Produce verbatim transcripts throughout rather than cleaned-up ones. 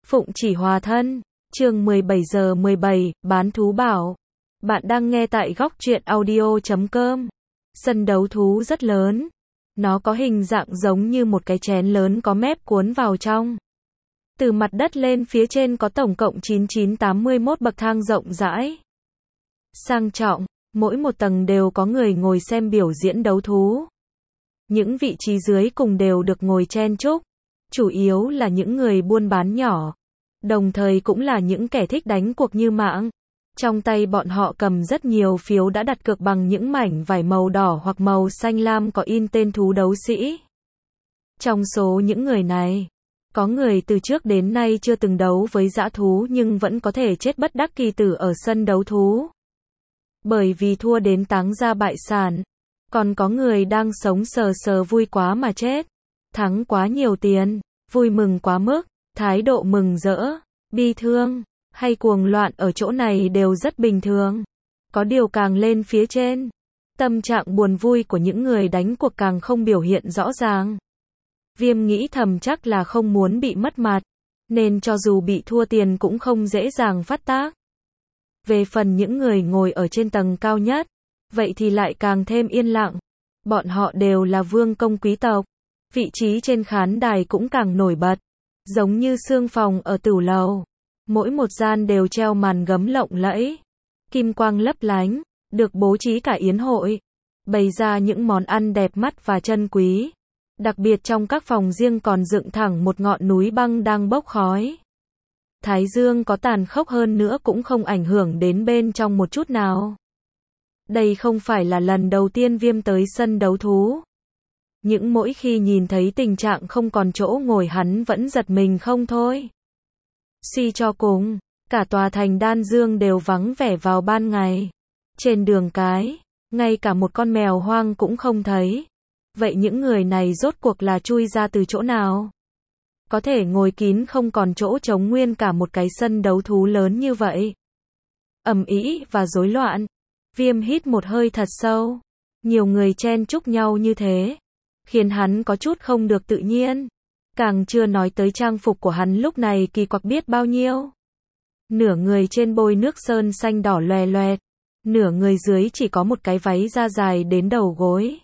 Phụng Chỉ Hòa Thân, chương mười bảy giờ mười bảy, bán thú bảo. Bạn đang nghe tại góc truyện audio chấm com. Sân đấu thú rất lớn. Nó có hình dạng giống như một cái chén lớn có mép cuốn vào trong. Từ mặt đất lên phía trên có tổng cộng chín chín tám mươi mốt bậc thang rộng rãi. Sang trọng, mỗi một tầng đều có người ngồi xem biểu diễn đấu thú. Những vị trí dưới cùng đều được ngồi chen chúc. Chủ yếu là những người buôn bán nhỏ. Đồng thời cũng là những kẻ thích đánh cuộc như mạng. Trong tay bọn họ cầm rất nhiều phiếu đã đặt cược bằng những mảnh vải màu đỏ hoặc màu xanh lam có in tên thú đấu sĩ. Trong số những người này, có người từ trước đến nay chưa từng đấu với dã thú nhưng vẫn có thể chết bất đắc kỳ tử ở sân đấu thú. Bởi vì thua đến táng ra bại sản. Còn có người đang sống sờ sờ vui quá mà chết. Thắng quá nhiều tiền, vui mừng quá mức, thái độ mừng rỡ, bi thương, hay cuồng loạn ở chỗ này đều rất bình thường. Có điều càng lên phía trên, tâm trạng buồn vui của những người đánh cuộc càng không biểu hiện rõ ràng. Viêm nghĩ thầm chắc là không muốn bị mất mặt, nên cho dù bị thua tiền cũng không dễ dàng phát tác. Về phần những người ngồi ở trên tầng cao nhất, vậy thì lại càng thêm yên lặng. Bọn họ đều là vương công quý tộc. Vị trí trên khán đài cũng càng nổi bật. Giống như xương phòng ở tửu lầu. Mỗi một gian đều treo màn gấm lộng lẫy. Kim quang lấp lánh. Được bố trí cả yến hội. Bày ra những món ăn đẹp mắt và chân quý. Đặc biệt trong các phòng riêng còn dựng thẳng một ngọn núi băng đang bốc khói. Thái dương có tàn khốc hơn nữa cũng không ảnh hưởng đến bên trong một chút nào. Đây không phải là lần đầu tiên Viêm tới sân đấu thú. Những mỗi khi nhìn thấy tình trạng không còn chỗ ngồi hắn vẫn giật mình không thôi. Suy cho cùng, cả tòa thành Đan Dương đều vắng vẻ vào ban ngày. Trên đường cái, ngay cả một con mèo hoang cũng không thấy. Vậy những người này rốt cuộc là chui ra từ chỗ nào? Có thể ngồi kín không còn chỗ trống nguyên cả một cái sân đấu thú lớn như vậy. Ầm ĩ và rối loạn. Viêm hít một hơi thật sâu. Nhiều người chen chúc nhau như thế, khiến hắn có chút không được tự nhiên. Càng chưa nói tới trang phục của hắn lúc này kỳ quặc biết bao nhiêu. Nửa người trên bôi nước sơn xanh đỏ loè loẹt, nửa người dưới chỉ có một cái váy da dài đến đầu gối.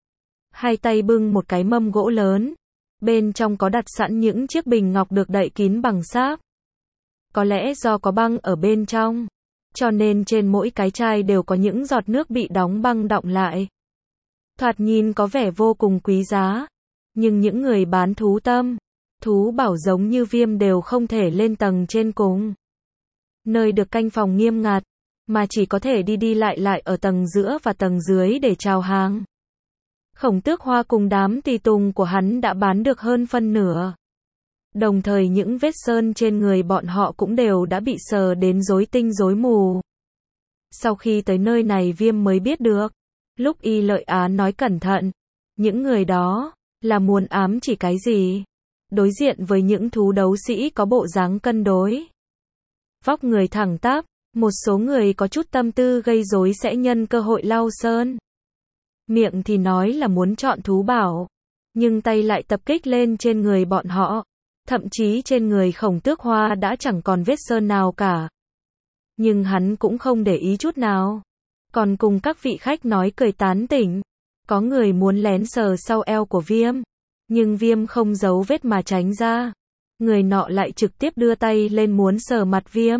Hai tay bưng một cái mâm gỗ lớn, bên trong có đặt sẵn những chiếc bình ngọc được đậy kín bằng sáp. Có lẽ do có băng ở bên trong, cho nên trên mỗi cái chai đều có những giọt nước bị đóng băng đọng lại. Thoạt nhìn có vẻ vô cùng quý giá, nhưng những người bán thú tâm, thú bảo giống như Viêm đều không thể lên tầng trên cùng. Nơi được canh phòng nghiêm ngặt, mà chỉ có thể đi đi lại lại ở tầng giữa và tầng dưới để chào hàng. Khổng Tước Hoa cùng đám tùy tùng của hắn đã bán được hơn phân nửa. Đồng thời những vết sơn trên người bọn họ cũng đều đã bị sờ đến rối tinh rối mù. Sau khi tới nơi này Viêm mới biết được, lúc Y Lợi Á nói cẩn thận, những người đó là muốn ám chỉ cái gì? Đối diện với những thú đấu sĩ có bộ dáng cân đối, vóc người thẳng tắp, một số người có chút tâm tư gây rối sẽ nhân cơ hội lau sơn. Miệng thì nói là muốn chọn thú bảo, nhưng tay lại tập kích lên trên người bọn họ. Thậm chí trên người Khổng Tước Hoa đã chẳng còn vết sơn nào cả. Nhưng hắn cũng không để ý chút nào. Còn cùng các vị khách nói cười tán tỉnh. Có người muốn lén sờ sau eo của Viêm. Nhưng Viêm không giấu vết mà tránh ra. Người nọ lại trực tiếp đưa tay lên muốn sờ mặt Viêm.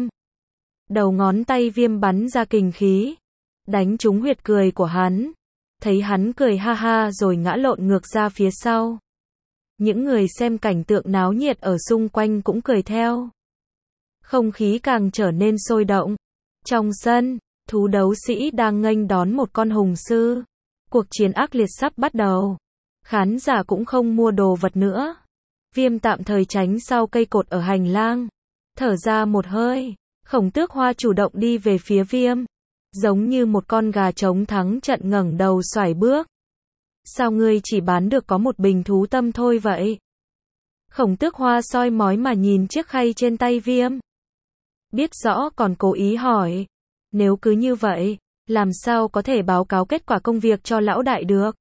Đầu ngón tay Viêm bắn ra kình khí. Đánh trúng huyệt cười của hắn. Thấy hắn cười ha ha rồi ngã lộn ngược ra phía sau. Những người xem cảnh tượng náo nhiệt ở xung quanh cũng cười theo. Không khí càng trở nên sôi động. Trong sân, thú đấu sĩ đang nghênh đón một con hùng sư. Cuộc chiến ác liệt sắp bắt đầu. Khán giả cũng không mua đồ vật nữa. Viêm tạm thời tránh sau cây cột ở hành lang. Thở ra một hơi, Khổng Tước Hoa chủ động đi về phía Viêm. Giống như một con gà trống thắng trận ngẩng đầu xoải bước. Sao ngươi chỉ bán được có một bình thú tâm thôi vậy? Khổng Tước Hoa soi mói mà nhìn chiếc khay trên tay Viêm. Biết rõ còn cố ý hỏi. Nếu cứ như vậy, làm sao có thể báo cáo kết quả công việc cho lão đại được?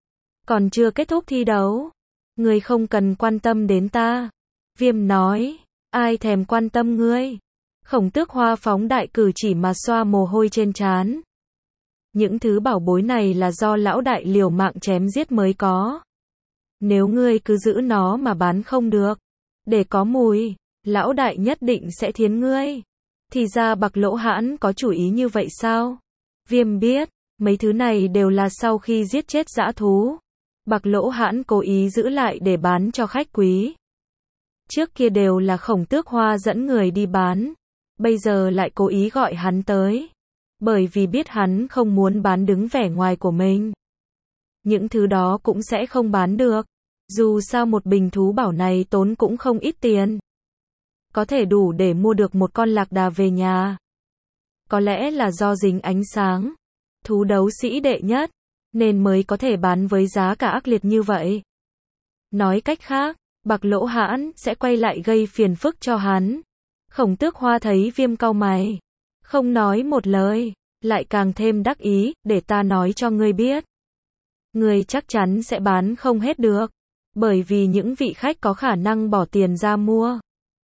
Còn chưa kết thúc thi đấu. Ngươi không cần quan tâm đến ta. Viêm nói. ai thèm quan tâm ngươi. Khổng Tước Hoa phóng đại cử chỉ mà xoa mồ hôi trên trán. Những thứ bảo bối này là do lão đại liều mạng chém giết mới có. Nếu ngươi cứ giữ nó mà bán không được, để có mùi, lão đại nhất định sẽ thiến ngươi. Thì ra Bạc Lỗ Hãn có chủ ý như vậy sao? Viêm biết, mấy thứ này đều là sau khi giết chết dã thú. Bạc Lỗ Hãn cố ý giữ lại để bán cho khách quý. Trước kia đều là Khổng Tước Hoa dẫn người đi bán. Bây giờ lại cố ý gọi hắn tới. Bởi vì biết hắn không muốn bán đứng vẻ ngoài của mình. Những thứ đó cũng sẽ không bán được. Dù sao một bình thú bảo này tốn cũng không ít tiền. Có thể đủ để mua được một con lạc đà về nhà. Có lẽ là do dính ánh sáng. Thú đấu sĩ đệ nhất. Nên mới có thể bán với giá cả ác liệt như vậy. Nói cách khác, Bạc Lỗ Hãn sẽ quay lại gây phiền phức cho hắn. Khổng Tước Hoa thấy Viêm cau mày. Không nói một lời. Lại càng thêm đắc ý, để ta nói cho ngươi biết. Ngươi chắc chắn sẽ bán không hết được. Bởi vì những vị khách có khả năng bỏ tiền ra mua.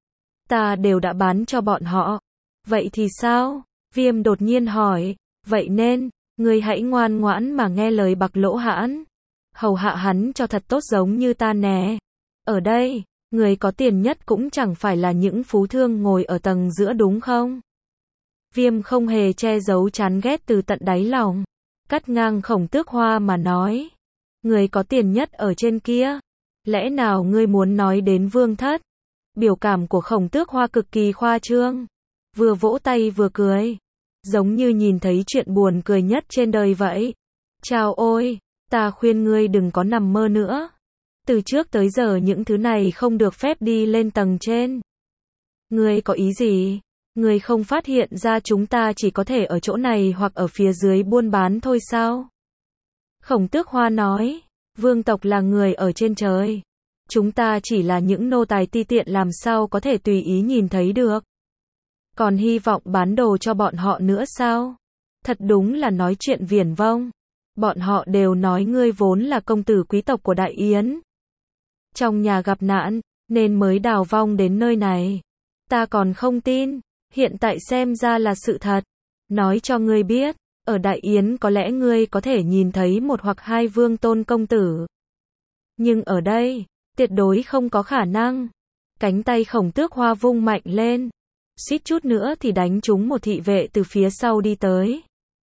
Ta đều đã bán cho bọn họ. Vậy thì sao? Viêm đột nhiên hỏi. Vậy nên, ngươi hãy ngoan ngoãn mà nghe lời Bạc Lỗ Hãn. Hầu hạ hắn cho thật tốt giống như ta nè. Ở đây, người có tiền nhất cũng chẳng phải là những phú thương ngồi ở tầng giữa đúng không? Viêm không hề che giấu chán ghét từ tận đáy lòng. Cắt ngang Khổng Tước Hoa mà nói. Người có tiền nhất ở trên kia. Lẽ nào ngươi muốn nói đến Vương Thất? Biểu cảm của Khổng Tước Hoa cực kỳ khoa trương. Vừa vỗ tay vừa cười. Giống như nhìn thấy chuyện buồn cười nhất trên đời vậy. Chào ôi, ta khuyên ngươi đừng có nằm mơ nữa. Từ trước tới giờ những thứ này không được phép đi lên tầng trên. Ngươi có ý gì? Ngươi không phát hiện ra chúng ta chỉ có thể ở chỗ này hoặc ở phía dưới buôn bán thôi sao? Khổng Tước Hoa nói, vương tộc là người ở trên trời. Chúng ta chỉ là những nô tài ti tiện làm sao có thể tùy ý nhìn thấy được. Còn hy vọng bán đồ cho bọn họ nữa sao? Thật đúng là nói chuyện viển vông. Bọn họ đều nói ngươi vốn là công tử quý tộc của Đại Yến. Trong nhà gặp nạn, nên mới đào vong đến nơi này. Ta còn không tin, hiện tại xem ra là sự thật. Nói cho ngươi biết, ở Đại Yến có lẽ ngươi có thể nhìn thấy một hoặc hai vương tôn công tử. Nhưng ở đây, tuyệt đối không có khả năng. Cánh tay Khổng Tước Hoa vung mạnh lên. Suýt chút nữa thì đánh trúng một thị vệ từ phía sau đi tới.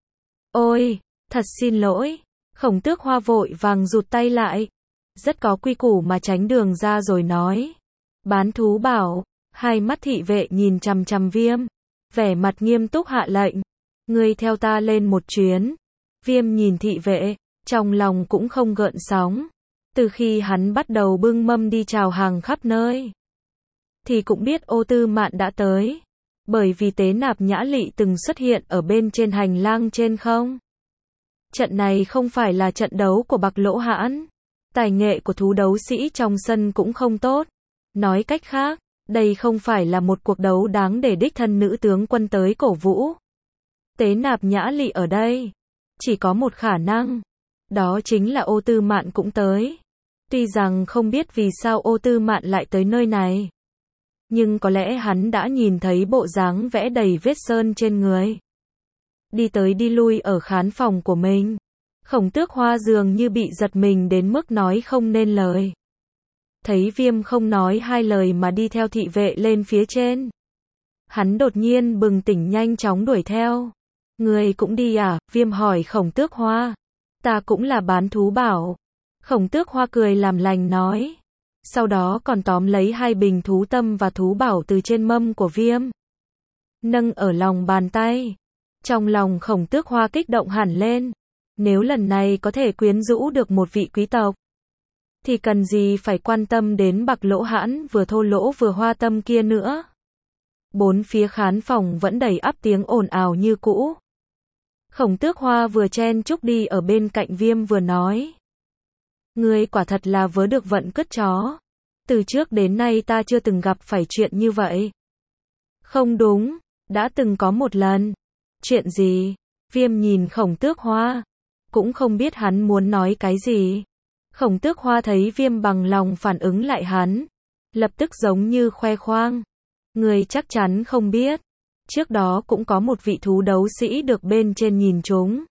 Ôi, thật xin lỗi. Khổng Tước Hoa vội vàng rụt tay lại. Rất có quy củ mà tránh đường ra rồi nói. Bán thú bảo. Hai mắt thị vệ nhìn chằm chằm Viêm. Vẻ mặt nghiêm túc hạ lệnh. Ngươi theo ta lên một chuyến. Viêm nhìn thị vệ. Trong lòng cũng không gợn sóng. Từ khi hắn bắt đầu bưng mâm đi chào hàng khắp nơi. Thì cũng biết Ô Tư Mạn đã tới. Bởi vì Tế Nạp Nhã Lị từng xuất hiện ở bên trên hành lang trên không. Trận này không phải là trận đấu của Bạc Lỗ Hãn. Tài nghệ của thú đấu sĩ trong sân cũng không tốt. Nói cách khác, đây không phải là một cuộc đấu đáng để đích thân nữ tướng quân tới cổ vũ. Tế Nạp Nhã Lị ở đây. Chỉ có một khả năng. Đó chính là Ô Tư Mạn cũng tới. Tuy rằng không biết vì sao Ô Tư Mạn lại tới nơi này. Nhưng có lẽ hắn đã nhìn thấy bộ dáng vẽ đầy vết sơn trên người. Đi tới đi lui ở khán phòng của mình. Khổng Tước Hoa dường như bị giật mình đến mức nói không nên lời. Thấy Viêm không nói hai lời mà đi theo thị vệ lên phía trên. Hắn đột nhiên bừng tỉnh nhanh chóng đuổi theo. Người cũng đi à? Viêm hỏi Khổng Tước Hoa. Ta cũng là bán thú bảo. Khổng Tước Hoa cười làm lành nói. Sau đó còn tóm lấy hai bình thú tâm và thú bảo từ trên mâm của Viêm. Nâng ở lòng bàn tay. Trong lòng Khổng Tước Hoa kích động hẳn lên. Nếu lần này có thể quyến rũ được một vị quý tộc. Thì cần gì phải quan tâm đến Bạc Lỗ Hãn vừa thô lỗ vừa hoa tâm kia nữa. Bốn phía khán phòng vẫn đầy ắp tiếng ồn ào như cũ. Khổng Tước Hoa vừa chen chúc đi ở bên cạnh Viêm vừa nói. Ngươi quả thật là vớ được vận cứt chó. Từ trước đến nay ta chưa từng gặp phải chuyện như vậy. Không đúng, đã từng có một lần. Chuyện gì? Viêm nhìn Khổng Tước Hoa. Cũng không biết hắn muốn nói cái gì. Khổng Tước Hoa thấy Viêm bằng lòng phản ứng lại hắn. Lập tức giống như khoe khoang. Ngươi chắc chắn không biết. Trước đó cũng có một vị thú đấu sĩ được bên trên nhìn chúng.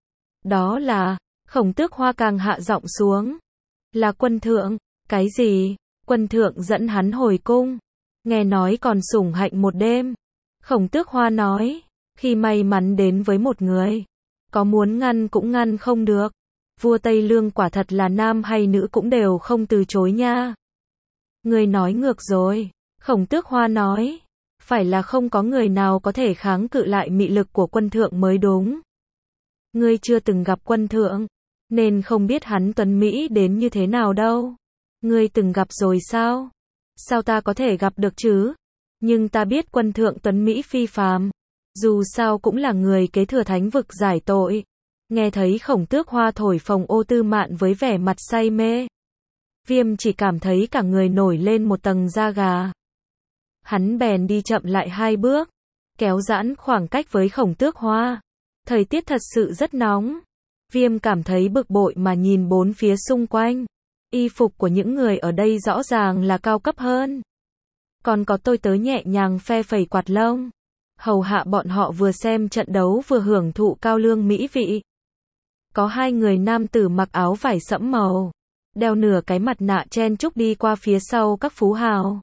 Đó là, Khổng Tước Hoa càng hạ giọng xuống. Là quân thượng. Cái gì? Quân thượng dẫn hắn hồi cung. Nghe nói còn sủng hạnh một đêm. Khổng Tước Hoa nói, khi may mắn đến với một người, có muốn ngăn cũng ngăn không được. Vua Tây Lương quả thật là nam hay nữ cũng đều không từ chối nha. Ngươi nói ngược rồi. Khổng Tước Hoa nói, phải là không có người nào có thể kháng cự lại mị lực của quân thượng mới đúng. Ngươi chưa từng gặp quân thượng, nên không biết hắn tuấn mỹ đến như thế nào đâu. Ngươi từng gặp rồi sao? Sao ta có thể gặp được chứ? Nhưng ta biết quân thượng tuấn mỹ phi phàm, dù sao cũng là người kế thừa thánh vực giải tội. Nghe thấy Khổng Tước Hoa thổi phồng Ô Tư Mạn với vẻ mặt say mê, Viêm chỉ cảm thấy cả người nổi lên một tầng da gà. Hắn bèn đi chậm lại hai bước, kéo giãn khoảng cách với Khổng Tước Hoa. Thời tiết thật sự rất nóng. Viêm cảm thấy bực bội mà nhìn bốn phía xung quanh. Y phục của những người ở đây rõ ràng là cao cấp hơn. Còn có tôi tớ nhẹ nhàng phe phẩy quạt lông, hầu hạ bọn họ vừa xem trận đấu vừa hưởng thụ cao lương mỹ vị. Có hai người nam tử mặc áo vải sẫm màu, đeo nửa cái mặt nạ chen chúc đi qua phía sau các phú hào.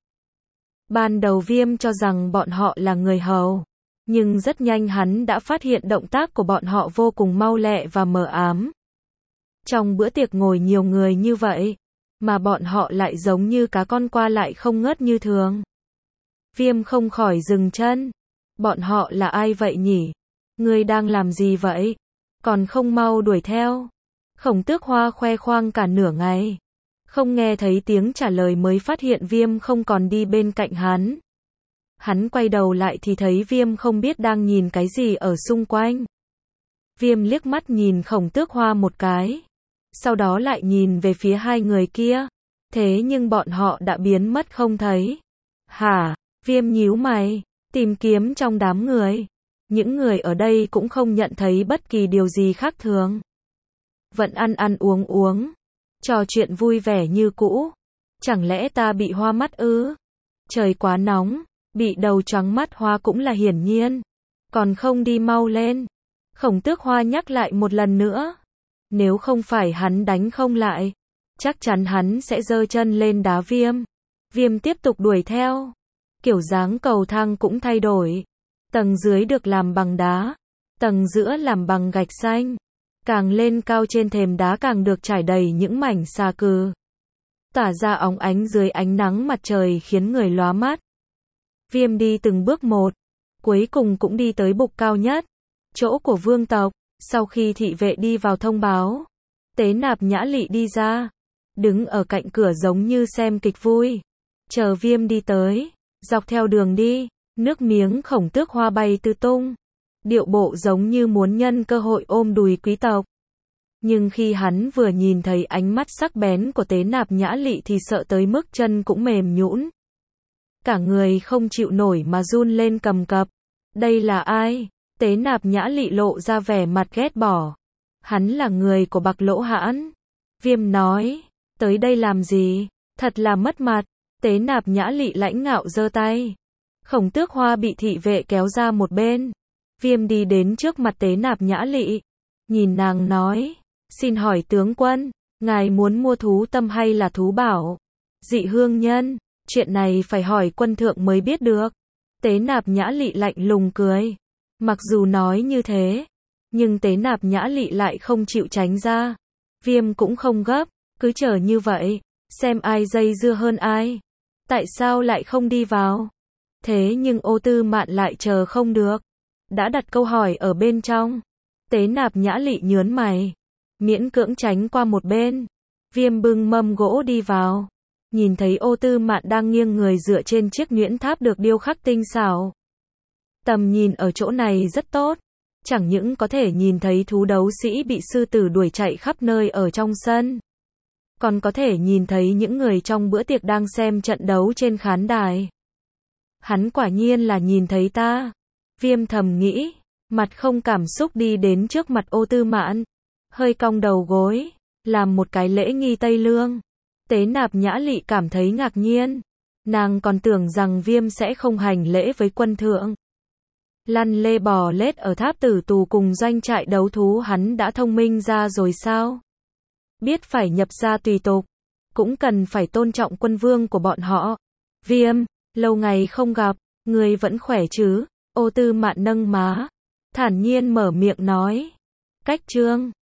Ban đầu Viêm cho rằng bọn họ là người hầu, nhưng rất nhanh hắn đã phát hiện động tác của bọn họ vô cùng mau lẹ và mờ ám. Trong bữa tiệc ngồi nhiều người như vậy, mà bọn họ lại giống như cá con qua lại không ngớt như thường. Viêm không khỏi dừng chân. Bọn họ là ai vậy nhỉ? Ngươi đang làm gì vậy? Còn không mau đuổi theo. Khổng Tước Hoa khoe khoang cả nửa ngày, không nghe thấy tiếng trả lời mới phát hiện Viêm không còn đi bên cạnh hắn. Hắn quay đầu lại thì thấy Viêm không biết đang nhìn cái gì ở xung quanh. Viêm liếc mắt nhìn Khổng Tước Hoa một cái, sau đó lại nhìn về phía hai người kia. Thế nhưng bọn họ đã biến mất không thấy. Hả? Viêm nhíu mày, tìm kiếm trong đám người. Những người ở đây cũng không nhận thấy bất kỳ điều gì khác thường. Vẫn ăn ăn uống uống, trò chuyện vui vẻ như cũ. Chẳng lẽ ta bị hoa mắt ư? Trời quá nóng, bị đầu choáng mắt hoa cũng là hiển nhiên. Còn không đi mau lên. Khổng Tước Hoa nhắc lại một lần nữa. Nếu không phải hắn đánh không lại, chắc chắn hắn sẽ giơ chân lên đá Viêm. Viêm tiếp tục đuổi theo. Kiểu dáng cầu thang cũng thay đổi. Tầng dưới được làm bằng đá, tầng giữa làm bằng gạch xanh. Càng lên cao trên thềm đá càng được trải đầy những mảnh xà cừ, tỏa ra óng ánh dưới ánh nắng mặt trời khiến người lóa mắt. Viêm đi từng bước một, cuối cùng cũng đi tới bục cao nhất, chỗ của vương tộc. Sau khi thị vệ đi vào thông báo, Tế Nạp Nhã Lị đi ra, đứng ở cạnh cửa giống như xem kịch vui, chờ Viêm đi tới. Dọc theo đường đi, nước miếng Khổng Tước Hoa bay tứ tung, điệu bộ giống như muốn nhân cơ hội ôm đùi quý tộc. Nhưng khi hắn vừa nhìn thấy ánh mắt sắc bén của Tế Nạp Nhã Lị thì sợ tới mức chân cũng mềm nhũn. Cả người không chịu nổi mà run lên cầm cập. Đây là ai? Tế Nạp Nhã Lị lộ ra vẻ mặt ghét bỏ. Hắn là người của Bạc Lỗ Hãn. Viêm nói, tới đây làm gì? Thật là mất mặt. Tế Nạp Nhã Lị lãnh ngạo giơ tay. Khổng Tước Hoa bị thị vệ kéo ra một bên. Viêm đi đến trước mặt Tế Nạp Nhã Lị, nhìn nàng nói, xin hỏi tướng quân, ngài muốn mua thú tâm hay là thú bảo? Dị hương nhân, chuyện này phải hỏi quân thượng mới biết được. Tế Nạp Nhã Lị lạnh lùng cười. Mặc dù nói như thế, nhưng Tế Nạp Nhã Lị lại không chịu tránh ra. Viêm cũng không gấp, cứ chờ như vậy, xem ai dây dưa hơn ai. Tại sao lại không đi vào? Thế nhưng Ô Tư Mạn lại chờ không được, đã đặt câu hỏi ở bên trong. Tế Nạp Nhã Lị nhớn mày, miễn cưỡng tránh qua một bên. Viêm bưng mâm gỗ đi vào, nhìn thấy Ô Tư Mạn đang nghiêng người dựa trên chiếc nhuyễn tháp được điêu khắc tinh xảo. Tầm nhìn ở chỗ này rất tốt, chẳng những có thể nhìn thấy thú đấu sĩ bị sư tử đuổi chạy khắp nơi ở trong sân, còn có thể nhìn thấy những người trong bữa tiệc đang xem trận đấu trên khán đài. Hắn quả nhiên là nhìn thấy ta. Viêm thầm nghĩ, mặt không cảm xúc đi đến trước mặt Ô Tư Mạn, hơi cong đầu gối, làm một cái lễ nghi Tây Lương. Tế Nạp Nhã Lị cảm thấy ngạc nhiên. Nàng còn tưởng rằng Viêm sẽ không hành lễ với quân thượng. Lăn lê bò lết ở tháp tử tù cùng doanh trại đấu thú hắn đã thông minh ra rồi sao? Biết phải nhập gia tùy tục, cũng cần phải tôn trọng quân vương của bọn họ. Viêm, lâu ngày không gặp, người vẫn khỏe chứ? Ô Tư Mạn nâng má, thản nhiên mở miệng nói. Cách chương